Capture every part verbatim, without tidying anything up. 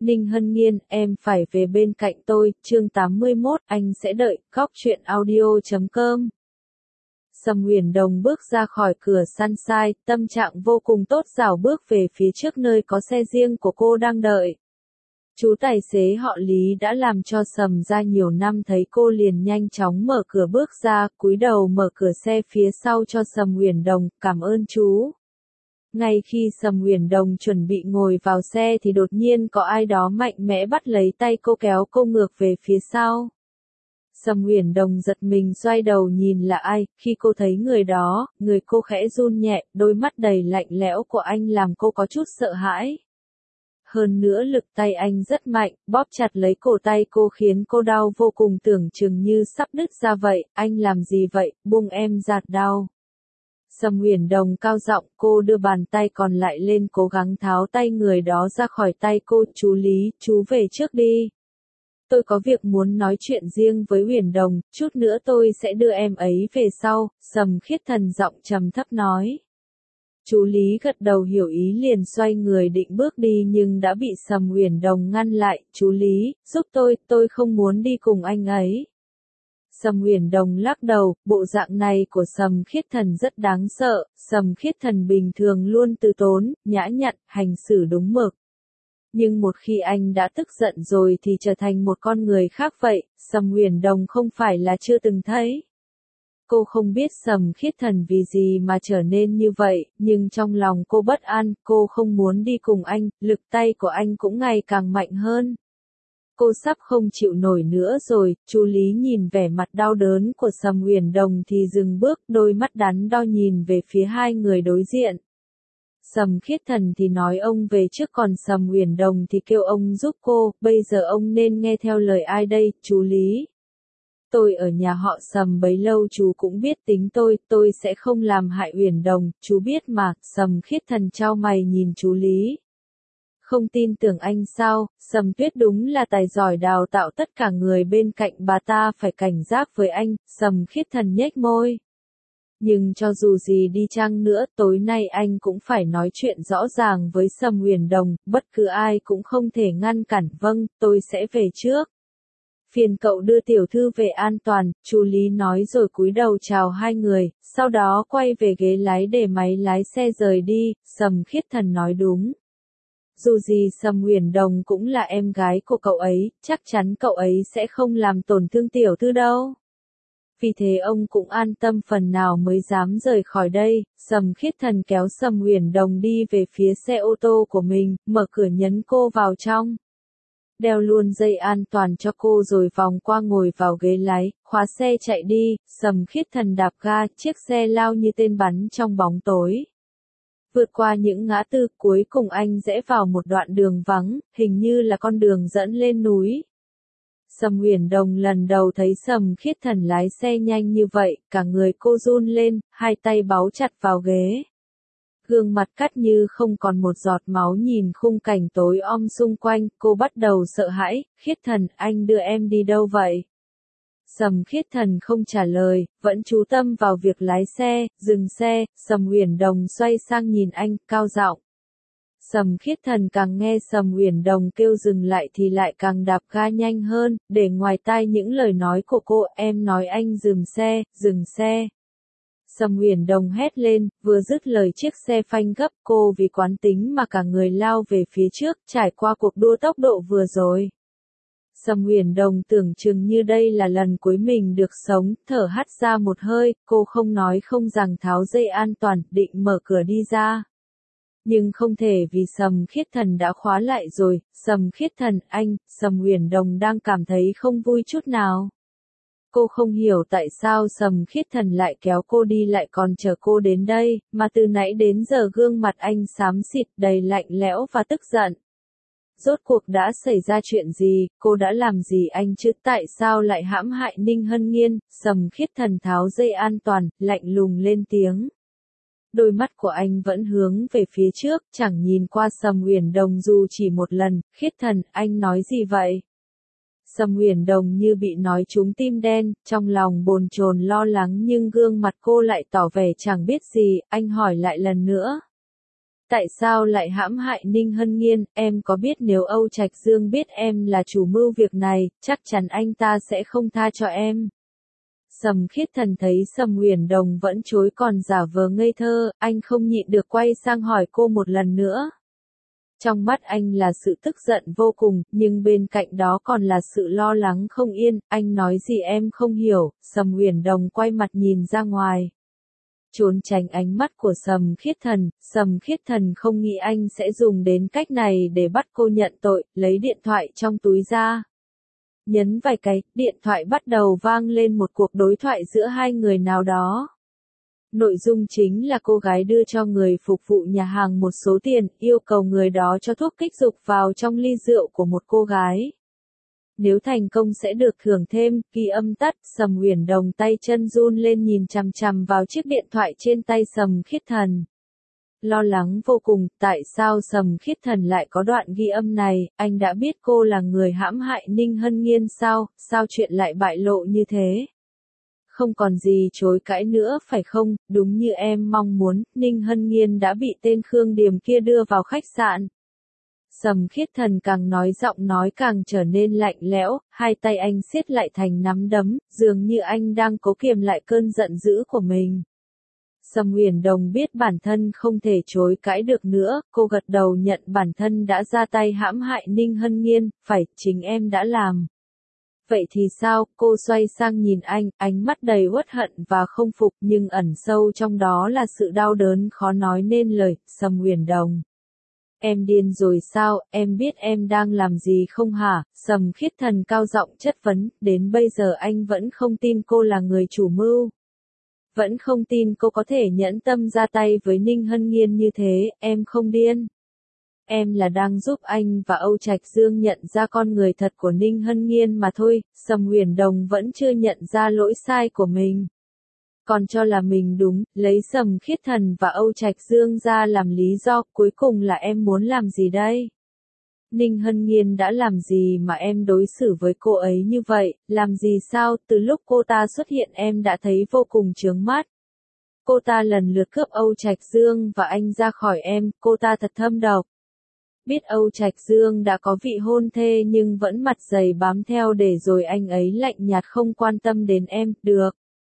Ninh Hân Nghiên, em phải về bên cạnh tôi, chương tám mươi mốt, anh sẽ đợi, góc truyện audio chấm com. Sầm Uyển Đồng bước ra khỏi cửa Sunshine, tâm trạng vô cùng tốt rảo bước về phía trước nơi có xe riêng của cô đang đợi. Chú tài xế họ Lý đã làm cho Sầm ra nhiều năm thấy cô liền nhanh chóng mở cửa bước ra, cúi đầu mở cửa xe phía sau cho Sầm Uyển Đồng, cảm ơn chú. Ngay khi Sầm Uyển Đồng chuẩn bị ngồi vào xe thì đột nhiên có ai đó mạnh mẽ bắt lấy tay cô kéo cô ngược về phía sau. Sầm Uyển Đồng giật mình xoay đầu nhìn là ai, khi cô thấy người đó, người cô khẽ run nhẹ, đôi mắt đầy lạnh lẽo của anh làm cô có chút sợ hãi. Hơn nữa lực tay anh rất mạnh, bóp chặt lấy cổ tay cô khiến cô đau vô cùng tưởng chừng như sắp đứt ra vậy, anh làm gì vậy, buông em ra đau. Sầm Uyển Đồng cao giọng, cô đưa bàn tay còn lại lên cố gắng tháo tay người đó ra khỏi tay cô, chú Lý, chú về trước đi. Tôi có việc muốn nói chuyện riêng với Uyển Đồng, chút nữa tôi sẽ đưa em ấy về sau, Sầm Khiết Thần giọng trầm thấp nói. Chú Lý gật đầu hiểu ý liền xoay người định bước đi nhưng đã bị Sầm Uyển Đồng ngăn lại, chú Lý, giúp tôi, tôi không muốn đi cùng anh ấy. Sầm Uyển Đồng lắc đầu, bộ dạng này của Sầm Khiết Thần rất đáng sợ, Sầm Khiết Thần bình thường luôn từ tốn, nhã nhặn, hành xử đúng mực. Nhưng một khi anh đã tức giận rồi thì trở thành một con người khác vậy, Sầm Uyển Đồng không phải là chưa từng thấy. Cô không biết Sầm Khiết Thần vì gì mà trở nên như vậy, nhưng trong lòng cô bất an, cô không muốn đi cùng anh, lực tay của anh cũng ngày càng mạnh hơn. Cô sắp không chịu nổi nữa rồi, chú Lý nhìn vẻ mặt đau đớn của Sầm Uyển Đồng thì dừng bước, đôi mắt đắn đo nhìn về phía hai người đối diện. Sầm Khiết Thần thì nói ông về trước còn Sầm Uyển Đồng thì kêu ông giúp cô, bây giờ ông nên nghe theo lời ai đây, chú Lý? Tôi ở nhà họ Sầm bấy lâu chú cũng biết tính tôi, tôi sẽ không làm hại Uyển Đồng, chú biết mà, Sầm Khiết Thần chau mày nhìn chú Lý. Không tin tưởng anh sao, Sầm Tuyết đúng là tài giỏi đào tạo tất cả người bên cạnh bà ta phải cảnh giác với anh, Sầm Khiết Thần nhếch môi. Nhưng cho dù gì đi chăng nữa, tối nay anh cũng phải nói chuyện rõ ràng với Sầm Uyển Đồng, bất cứ ai cũng không thể ngăn cản, vâng, tôi sẽ về trước. Phiền cậu đưa tiểu thư về an toàn, chú Lý nói rồi cúi đầu chào hai người, sau đó quay về ghế lái để máy lái xe rời đi, Sầm Khiết Thần nói đúng. Dù gì Sầm Uyển Đồng cũng là em gái của cậu ấy, chắc chắn cậu ấy sẽ không làm tổn thương tiểu thư đâu. Vì thế ông cũng an tâm phần nào mới dám rời khỏi đây, Sầm Khiết Thần kéo Sầm Uyển Đồng đi về phía xe ô tô của mình, mở cửa nhấn cô vào trong. Đeo luôn dây an toàn cho cô rồi vòng qua ngồi vào ghế lái, khóa xe chạy đi, Sầm Khiết Thần đạp ga, chiếc xe lao như tên bắn trong bóng tối. Vượt qua những ngã tư, cuối cùng anh rẽ vào một đoạn đường vắng, hình như là con đường dẫn lên núi. Sầm Uyển Đồng lần đầu thấy Sầm Khiết Thần lái xe nhanh như vậy, cả người cô run lên, hai tay báu chặt vào ghế. Gương mặt cắt như không còn một giọt máu nhìn khung cảnh tối om xung quanh, cô bắt đầu sợ hãi, Khiết Thần, anh đưa em đi đâu vậy? Sầm Khiết Thần không trả lời, vẫn chú tâm vào việc lái xe, dừng xe, Sầm Uyển Đồng xoay sang nhìn anh, cao giọng. Sầm Khiết Thần càng nghe Sầm Uyển Đồng kêu dừng lại thì lại càng đạp ga nhanh hơn, để ngoài tai những lời nói của cô, em nói anh dừng xe, dừng xe. Sầm Uyển Đồng hét lên, vừa dứt lời chiếc xe phanh gấp cô vì quán tính mà cả người lao về phía trước, trải qua cuộc đua tốc độ vừa rồi. Sầm Uyển Đồng tưởng chừng như đây là lần cuối mình được sống, thở hắt ra một hơi, cô không nói không rằng tháo dây an toàn, định mở cửa đi ra. Nhưng không thể vì Sầm Khiết Thần đã khóa lại rồi, Sầm Khiết Thần, anh, Sầm Uyển Đồng đang cảm thấy không vui chút nào. Cô không hiểu tại sao Sầm Khiết Thần lại kéo cô đi lại còn chờ cô đến đây, mà từ nãy đến giờ gương mặt anh xám xịt đầy lạnh lẽo và tức giận. Rốt cuộc đã xảy ra chuyện gì, cô đã làm gì anh chứ, tại sao lại hãm hại Ninh Hân Nghiên, Sầm Khiết Thần tháo dây an toàn, lạnh lùng lên tiếng. Đôi mắt của anh vẫn hướng về phía trước, chẳng nhìn qua Sầm Uyển Đồng dù chỉ một lần, Khiết Thần, anh nói gì vậy? Sầm Uyển Đồng như bị nói trúng tim đen, trong lòng bồn chồn lo lắng nhưng gương mặt cô lại tỏ vẻ chẳng biết gì, anh hỏi lại lần nữa. tại sao lại hãm hại Ninh Hân Nghiên, em có biết nếu Âu Trạch Dương biết em là chủ mưu việc này, chắc chắn anh ta sẽ không tha cho em. Sầm Khiết Thần thấy Sầm Uyển Đồng vẫn chối còn giả vờ ngây thơ, anh không nhịn được quay sang hỏi cô một lần nữa. Trong mắt anh là sự tức giận vô cùng, nhưng bên cạnh đó còn là sự lo lắng không yên, anh nói gì em không hiểu, Sầm Uyển Đồng quay mặt nhìn ra ngoài. Trốn tránh ánh mắt của Sầm Khiết Thần, Sầm Khiết Thần không nghĩ anh sẽ dùng đến cách này để bắt cô nhận tội, lấy điện thoại trong túi ra. Nhấn vài cái, điện thoại bắt đầu vang lên một cuộc đối thoại giữa hai người nào đó. Nội dung chính là cô gái đưa cho người phục vụ nhà hàng một số tiền, yêu cầu người đó cho thuốc kích dục vào trong ly rượu của một cô gái. Nếu thành công sẽ được thưởng thêm, ghi âm tắt, Sầm Uyển Đồng tay chân run lên nhìn chằm chằm vào chiếc điện thoại trên tay Sầm Khiết Thần. Lo lắng vô cùng, tại sao Sầm Khiết Thần lại có đoạn ghi âm này, anh đã biết cô là người hãm hại Ninh Hân Nghiên sao, sao chuyện lại bại lộ như thế? Không còn gì chối cãi nữa phải không, đúng như em mong muốn, Ninh Hân Nghiên đã bị tên Khương Điềm kia đưa vào khách sạn. Sầm Khiết Thần càng nói giọng nói càng trở nên lạnh lẽo, hai tay anh siết lại thành nắm đấm, dường như anh đang cố kiềm lại cơn giận dữ của mình. Sầm Uyển Đồng biết bản thân không thể chối cãi được nữa, cô gật đầu nhận bản thân đã ra tay hãm hại Ninh Hân Nghiên, phải, chính em đã làm. Vậy thì sao, cô xoay sang nhìn anh, ánh mắt đầy uất hận và không phục nhưng ẩn sâu trong đó là sự đau đớn khó nói nên lời, Sầm Uyển Đồng. Em điên rồi sao, em biết em đang làm gì không hả, Sầm Khiết Thần cao giọng chất vấn, đến bây giờ anh vẫn không tin cô là người chủ mưu. Vẫn không tin cô có thể nhẫn tâm ra tay với Ninh Hân Nghiên như thế, em không điên. Em là đang giúp anh và Âu Trạch Dương nhận ra con người thật của Ninh Hân Nghiên mà thôi, Sầm Uyển Đồng vẫn chưa nhận ra lỗi sai của mình. Còn cho là mình đúng, lấy Sầm Khiết Thần và Âu Trạch Dương ra làm lý do, cuối cùng là em muốn làm gì đây? Ninh Hân Nghiên đã làm gì mà em đối xử với cô ấy như vậy, làm gì sao, từ lúc cô ta xuất hiện em đã thấy vô cùng chướng mắt. Cô ta lần lượt cướp Âu Trạch Dương và anh ra khỏi em, cô ta thật thâm độc. Biết Âu Trạch Dương đã có vị hôn thê nhưng vẫn mặt dày bám theo để rồi anh ấy lạnh nhạt không quan tâm đến em, được.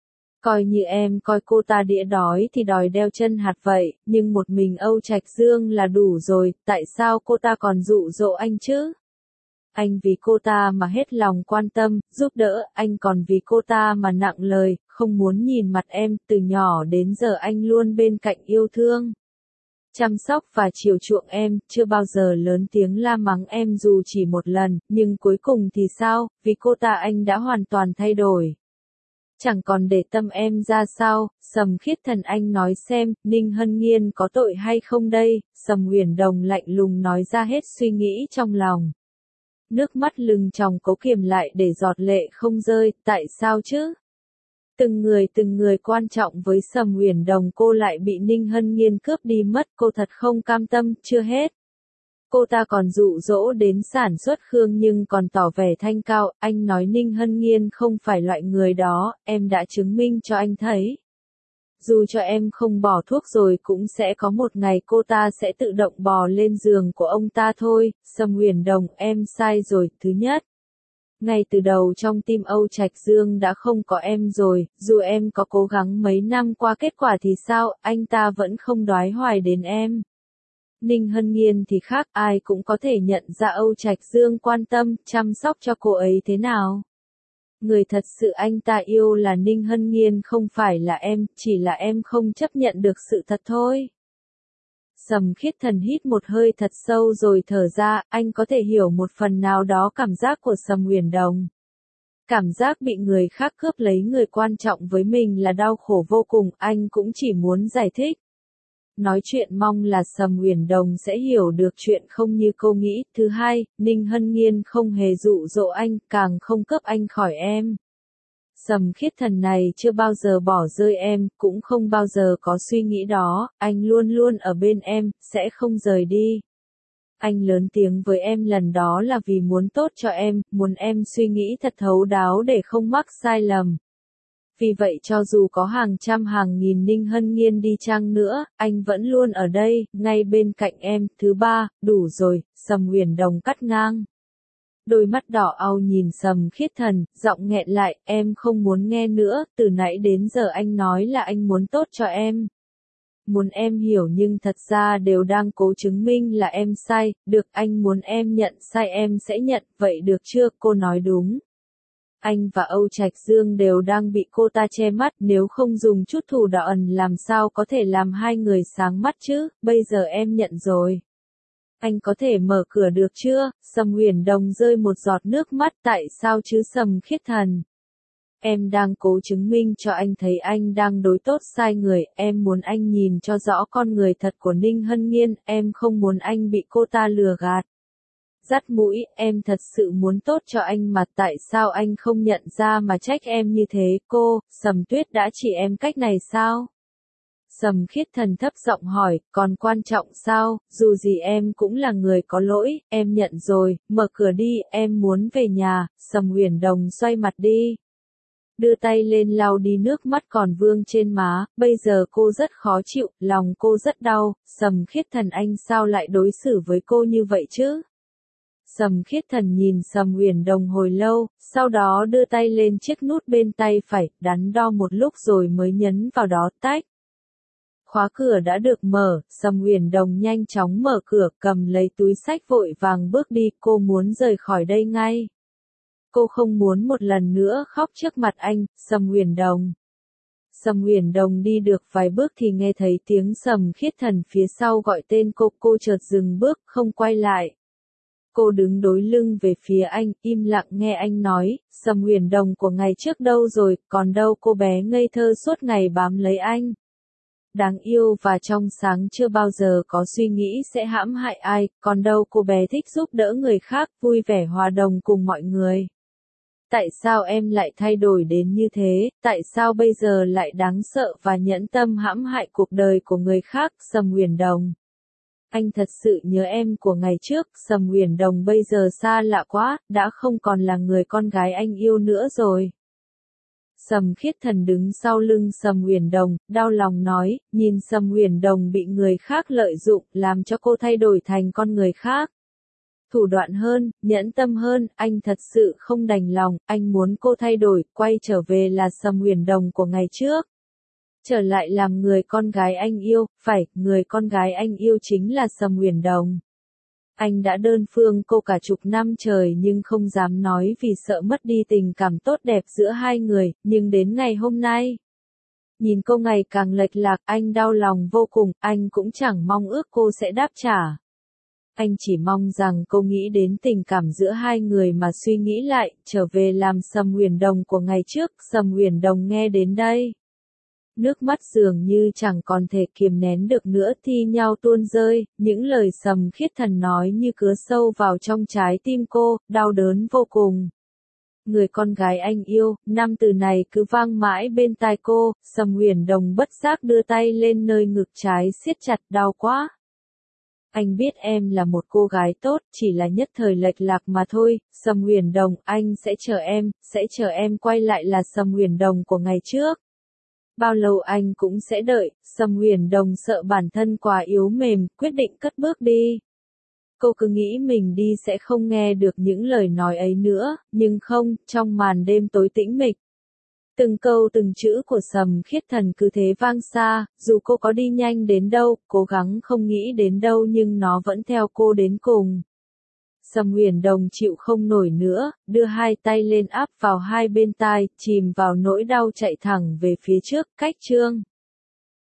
Coi như em coi cô ta đĩa đói thì đòi đeo chân hạt vậy, nhưng một mình Âu Trạch Dương là đủ rồi, tại sao cô ta còn dụ dỗ anh chứ? Anh vì cô ta mà hết lòng quan tâm, giúp đỡ, anh còn vì cô ta mà nặng lời, không muốn nhìn mặt em, từ nhỏ đến giờ anh luôn bên cạnh yêu thương. Chăm sóc và chiều chuộng em, chưa bao giờ lớn tiếng la mắng em dù chỉ một lần, nhưng cuối cùng thì sao, vì cô ta anh đã hoàn toàn thay đổi. Chẳng còn để tâm em ra sao, Sầm Khiết Thần anh nói xem, Ninh Hân Nghiên có tội hay không đây, Sầm Uyển Đồng lạnh lùng nói ra hết suy nghĩ trong lòng. Nước mắt lưng tròng cố kiềm lại để giọt lệ không rơi, tại sao chứ? Từng người từng người quan trọng với Sầm Uyển Đồng cô lại bị Ninh Hân Nghiên cướp đi mất, cô thật không cam tâm, chưa hết. Cô ta còn dụ dỗ đến sản xuất Khương nhưng còn tỏ vẻ thanh cao, anh nói Ninh Hân Nghiên không phải loại người đó, em đã chứng minh cho anh thấy. Dù cho em không bỏ thuốc rồi cũng sẽ có một ngày cô ta sẽ tự động bò lên giường của ông ta thôi, Sầm Uyển Đồng em sai rồi, thứ nhất. Ngay từ đầu trong tim Âu Trạch Dương đã không có em rồi, dù em có cố gắng mấy năm qua kết quả thì sao, anh ta vẫn không đoái hoài đến em. Ninh Hân Nghiên thì khác, ai cũng có thể nhận ra Âu Trạch Dương quan tâm, chăm sóc cho cô ấy thế nào. Người thật sự anh ta yêu là Ninh Hân Nghiên không phải là em, chỉ là em không chấp nhận được sự thật thôi. Sầm Khiết Thần hít một hơi thật sâu rồi thở ra, anh có thể hiểu một phần nào đó cảm giác của Sầm Uyển Đồng. Cảm giác bị người khác cướp lấy người quan trọng với mình là đau khổ vô cùng, anh cũng chỉ muốn giải thích. Nói chuyện mong là Sầm Uyển Đồng sẽ hiểu được chuyện không như cô nghĩ. Thứ hai, Ninh Hân Nghiên không hề dụ dỗ anh, càng không cướp anh khỏi em. Sầm Khiết Thần này chưa bao giờ bỏ rơi em, cũng không bao giờ có suy nghĩ đó, anh luôn luôn ở bên em, sẽ không rời đi. Anh lớn tiếng với em lần đó là vì muốn tốt cho em, muốn em suy nghĩ thật thấu đáo để không mắc sai lầm. Vì vậy cho dù có hàng trăm hàng nghìn Ninh Hân Nghiên đi chăng nữa, anh vẫn luôn ở đây, ngay bên cạnh em. Thứ ba, đủ rồi, Sầm Uyển Đồng cắt ngang. Đôi mắt đỏ au nhìn Sầm Khiết Thần, giọng nghẹn lại, em không muốn nghe nữa, từ nãy đến giờ anh nói là anh muốn tốt cho em. Muốn em hiểu nhưng thật ra đều đang cố chứng minh là em sai, được anh muốn em nhận sai em sẽ nhận, vậy được chưa, cô nói đúng. Anh và Âu Trạch Dương đều đang bị cô ta che mắt, nếu không dùng chút thủ đoạn làm sao có thể làm hai người sáng mắt chứ, bây giờ em nhận rồi. Anh có thể mở cửa được chưa? Sầm Uyển Đồng rơi một giọt nước mắt, tại sao chứ Sầm Khiết Thần? Em đang cố chứng minh cho anh thấy anh đang đối tốt sai người, em muốn anh nhìn cho rõ con người thật của Ninh Hân Nghiên, em không muốn anh bị cô ta lừa gạt. Dắt mũi, em thật sự muốn tốt cho anh mà tại sao anh không nhận ra mà trách em như thế, cô, Sầm Tuyết đã chỉ em cách này sao? Sầm Khiết Thần thấp giọng hỏi, còn quan trọng sao, dù gì em cũng là người có lỗi, em nhận rồi, mở cửa đi, em muốn về nhà. Sầm Uyển Đồng xoay mặt đi. Đưa tay lên lau đi nước mắt còn vương trên má, bây giờ cô rất khó chịu, lòng cô rất đau, Sầm Khiết Thần anh sao lại đối xử với cô như vậy chứ? Sầm Khiết Thần nhìn Sầm Uyển Đồng hồi lâu, sau đó đưa tay lên chiếc nút bên tay phải, đắn đo một lúc rồi mới nhấn vào đó, tách. Khóa cửa đã được mở, Sầm Uyển Đồng nhanh chóng mở cửa, cầm lấy túi xách vội vàng bước đi, cô muốn rời khỏi đây ngay. Cô không muốn một lần nữa khóc trước mặt anh, Sầm Uyển Đồng. Sầm Uyển Đồng đi được vài bước thì nghe thấy tiếng Sầm Khiết Thần phía sau gọi tên cô, cô chợt dừng bước, không quay lại. Cô đứng đối lưng về phía anh, im lặng nghe anh nói, Sầm Uyển Đồng của ngày trước đâu rồi, còn đâu cô bé ngây thơ suốt ngày bám lấy anh. Đáng yêu và trong sáng chưa bao giờ có suy nghĩ sẽ hãm hại ai, còn đâu cô bé thích giúp đỡ người khác, vui vẻ hòa đồng cùng mọi người. Tại sao em lại thay đổi đến như thế, tại sao bây giờ lại đáng sợ và nhẫn tâm hãm hại cuộc đời của người khác, Sầm Uyển Đồng? Anh thật sự nhớ em của ngày trước, Sầm Uyển Đồng bây giờ xa lạ quá, đã không còn là người con gái anh yêu nữa rồi. Sầm Khiết Thần đứng sau lưng Sầm Uyển Đồng, đau lòng nói, nhìn Sầm Uyển Đồng bị người khác lợi dụng, làm cho cô thay đổi thành con người khác. Thủ đoạn hơn, nhẫn tâm hơn, anh thật sự không đành lòng, anh muốn cô thay đổi, quay trở về là Sầm Uyển Đồng của ngày trước. Trở lại làm người con gái anh yêu, phải, người con gái anh yêu chính là Sầm Uyển Đồng. Anh đã đơn phương cô cả chục năm trời nhưng không dám nói vì sợ mất đi tình cảm tốt đẹp giữa hai người, nhưng đến ngày hôm nay. Nhìn cô ngày càng lệch lạc, anh đau lòng vô cùng, anh cũng chẳng mong ước cô sẽ đáp trả. Anh chỉ mong rằng cô nghĩ đến tình cảm giữa hai người mà suy nghĩ lại, trở về làm Sầm Uyển Đồng của ngày trước. Sầm Uyển Đồng nghe đến đây. Nước mắt dường như chẳng còn thể kiềm nén được nữa thi nhau tuôn rơi, những lời Sầm Khiết Thần nói như cứa sâu vào trong trái tim cô, đau đớn vô cùng. Người con gái anh yêu, năm từ này cứ vang mãi bên tai cô, Sầm Uyển Đồng bất giác đưa tay lên nơi ngực trái siết chặt, đau quá. Anh biết em là một cô gái tốt, chỉ là nhất thời lệch lạc mà thôi, Sầm Uyển Đồng, anh sẽ chờ em, sẽ chờ em quay lại là Sầm Uyển Đồng của ngày trước. Bao lâu anh cũng sẽ đợi, Sầm Uyển Đồng sợ bản thân quá yếu mềm, quyết định cất bước đi. Cô cứ nghĩ mình đi sẽ không nghe được những lời nói ấy nữa, nhưng không, trong màn đêm tối tĩnh mịch. Từng câu từng chữ của Sầm Khiết Thần cứ thế vang xa, dù cô có đi nhanh đến đâu, cố gắng không nghĩ đến đâu nhưng nó vẫn theo cô đến cùng. Sầm Uyển Đồng chịu không nổi nữa, đưa hai tay lên áp vào hai bên tai, chìm vào nỗi đau chạy thẳng về phía trước, cách chương.